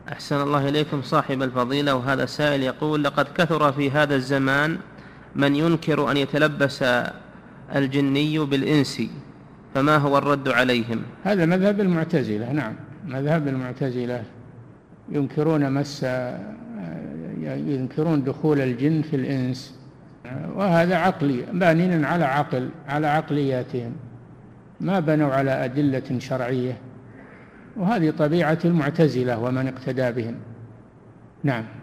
أحسن الله إليكم صاحب الفضيلة، وهذا سائل يقول: لقد كثر في هذا الزمان من ينكر أن يتلبس الجني بالإنس، فما هو الرد عليهم؟ هذا مذهب المعتزلة. نعم، مذهب المعتزلة ينكرون دخول الجن في الإنس، وهذا عقلي، بانين على عقلياتهم، ما بنوا على أدلة شرعية، وهذه طبيعة المعتزلة ومن اقتدى بهم. نعم.